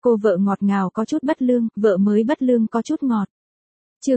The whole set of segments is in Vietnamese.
Cô vợ ngọt ngào có chút bất lương, vợ mới bất lương có chút ngọt. Chương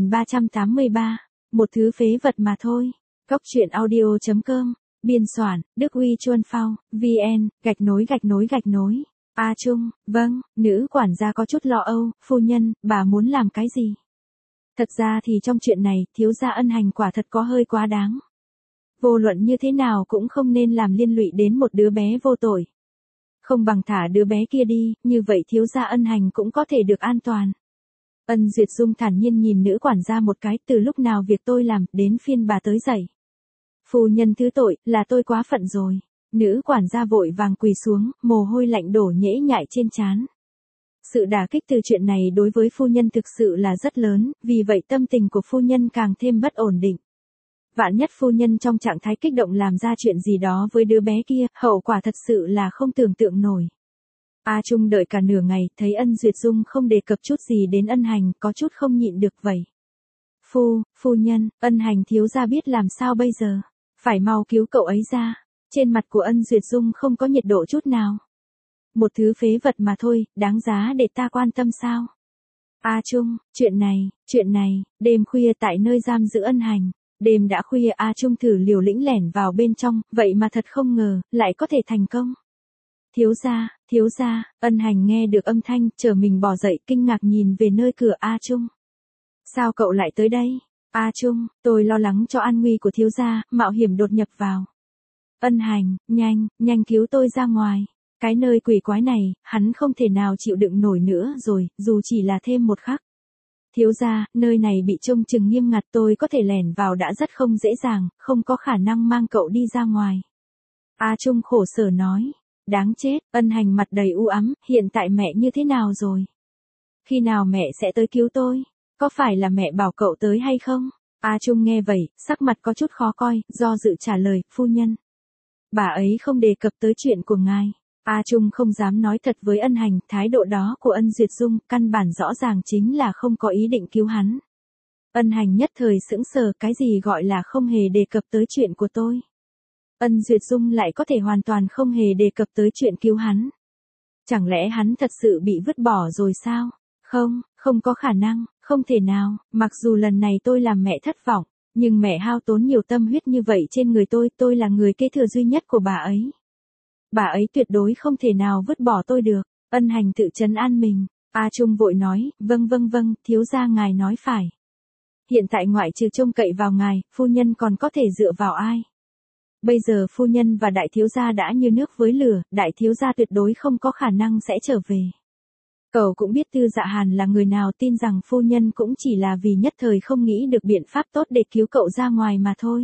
2383, một thứ phế vật mà thôi. Cóc truyện audio.com, biên soạn, Đức Huy Chuân Phao, VN, gạch nối. A Trung, vâng, nữ quản gia có chút lo âu, phu nhân, bà muốn làm cái gì? Thật ra thì trong chuyện này, thiếu gia ân hành quả thật có hơi quá đáng. Vô luận như thế nào cũng không nên làm liên lụy đến một đứa bé vô tội. Không bằng thả đứa bé kia đi, như vậy thiếu gia ân hành cũng có thể được an toàn. Ân Duyệt Dung thản nhiên nhìn nữ quản gia một cái, từ lúc nào việc tôi làm, đến phiên bà tới dậy. Phu nhân thứ tội, là tôi quá phận rồi. Nữ quản gia vội vàng quỳ xuống, mồ hôi lạnh đổ nhễ nhại trên trán. Sự đả kích từ chuyện này đối với phu nhân thực sự là rất lớn, vì vậy tâm tình của phu nhân càng thêm bất ổn định. Vạn nhất phu nhân trong trạng thái kích động làm ra chuyện gì đó với đứa bé kia, hậu quả thật sự là không tưởng tượng nổi. A Trung đợi cả nửa ngày, thấy Ân Duyệt Dung không đề cập chút gì đến ân hành, có chút không nhịn được vậy. Phu nhân, ân hành thiếu gia biết làm sao bây giờ? Phải mau cứu cậu ấy ra. Trên mặt của Ân Duyệt Dung không có nhiệt độ chút nào. Một thứ phế vật mà thôi, đáng giá để ta quan tâm sao? A Trung, chuyện này, đêm khuya tại nơi giam giữ ân hành. Đêm đã khuya A Trung thử liều lĩnh lẻn vào bên trong, vậy mà thật không ngờ, lại có thể thành công. Thiếu gia, ân hành nghe được âm thanh, trở mình bò dậy kinh ngạc nhìn về nơi cửa A Trung. Sao cậu lại tới đây? A Trung, tôi lo lắng cho an nguy của thiếu gia, mạo hiểm đột nhập vào. Ân hành, nhanh cứu tôi ra ngoài. Cái nơi quỷ quái này, hắn không thể nào chịu đựng nổi nữa rồi, dù chỉ là thêm một khắc. Thiếu gia, nơi này bị trông chừng nghiêm ngặt, tôi có thể lẻn vào đã rất không dễ dàng, không có khả năng mang cậu đi ra ngoài. A Trung khổ sở nói. Đáng chết, ân hành mặt đầy u ám, hiện tại mẹ như thế nào rồi? Khi nào mẹ sẽ tới cứu tôi? Có phải là mẹ bảo cậu tới hay không? A Trung nghe vậy, sắc mặt có chút khó coi, do dự trả lời, phu nhân. Bà ấy không đề cập tới chuyện của ngài. A Trung không dám nói thật với ân hành, thái độ đó của Ân Duyệt Dung, căn bản rõ ràng chính là không có ý định cứu hắn. Ân hành nhất thời sững sờ, cái gì gọi là không hề đề cập tới chuyện của tôi. Ân Duyệt Dung lại có thể hoàn toàn không hề đề cập tới chuyện cứu hắn. Chẳng lẽ hắn thật sự bị vứt bỏ rồi sao? Không có khả năng, không thể nào, mặc dù lần này tôi làm mẹ thất vọng, nhưng mẹ hao tốn nhiều tâm huyết như vậy trên người tôi là người kế thừa duy nhất của bà ấy. Bà ấy tuyệt đối không thể nào vứt bỏ tôi được. Ân hành tự trấn an mình. A Trung vội nói, vâng, thiếu gia ngài nói phải. Hiện tại ngoại trừ trông cậy vào ngài, phu nhân còn có thể dựa vào ai? Bây giờ phu nhân và đại thiếu gia đã như nước với lửa, đại thiếu gia tuyệt đối không có khả năng sẽ trở về. Cậu cũng biết Tư Dạ Hàn là người nào, tin rằng phu nhân cũng chỉ là vì nhất thời không nghĩ được biện pháp tốt để cứu cậu ra ngoài mà thôi.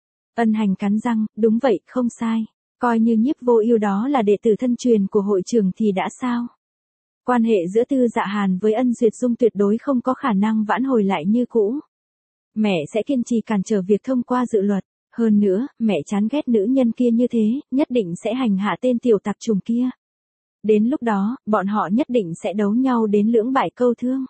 Ân hành cắn răng, đúng vậy, không sai. Coi như Nhiếp Vô Ưu đó là đệ tử thân truyền của hội trưởng thì đã sao? Quan hệ giữa Tư Dạ Hàn với Ân Duyệt Dung tuyệt đối không có khả năng vãn hồi lại như cũ. Mẹ sẽ kiên trì cản trở việc thông qua dự luật. Hơn nữa, mẹ chán ghét nữ nhân kia như thế, nhất định sẽ hành hạ tên tiểu tạp chủng kia. Đến lúc đó, bọn họ nhất định sẽ đấu nhau đến lưỡng bại câu thương.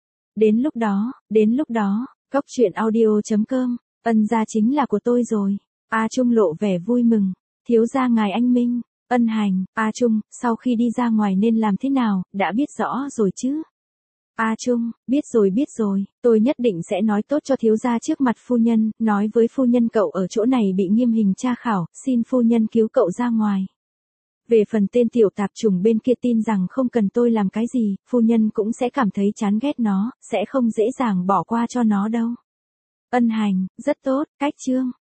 Đến lúc đó, Cóc truyện audio.com, Ân gia chính là của tôi rồi. A Trung lộ vẻ vui mừng. Thiếu gia ngài anh minh, ân hành, A Trung, sau khi đi ra ngoài nên làm thế nào, đã biết rõ rồi chứ? A Trung, biết rồi, tôi nhất định sẽ nói tốt cho thiếu gia trước mặt phu nhân, nói với phu nhân cậu ở chỗ này bị nghiêm hình tra khảo, xin phu nhân cứu cậu ra ngoài. Về phần tên tiểu tạp chủng bên kia tin rằng không cần tôi làm cái gì, phu nhân cũng sẽ cảm thấy chán ghét nó, sẽ không dễ dàng bỏ qua cho nó đâu. Ân hành, rất tốt, cách chương.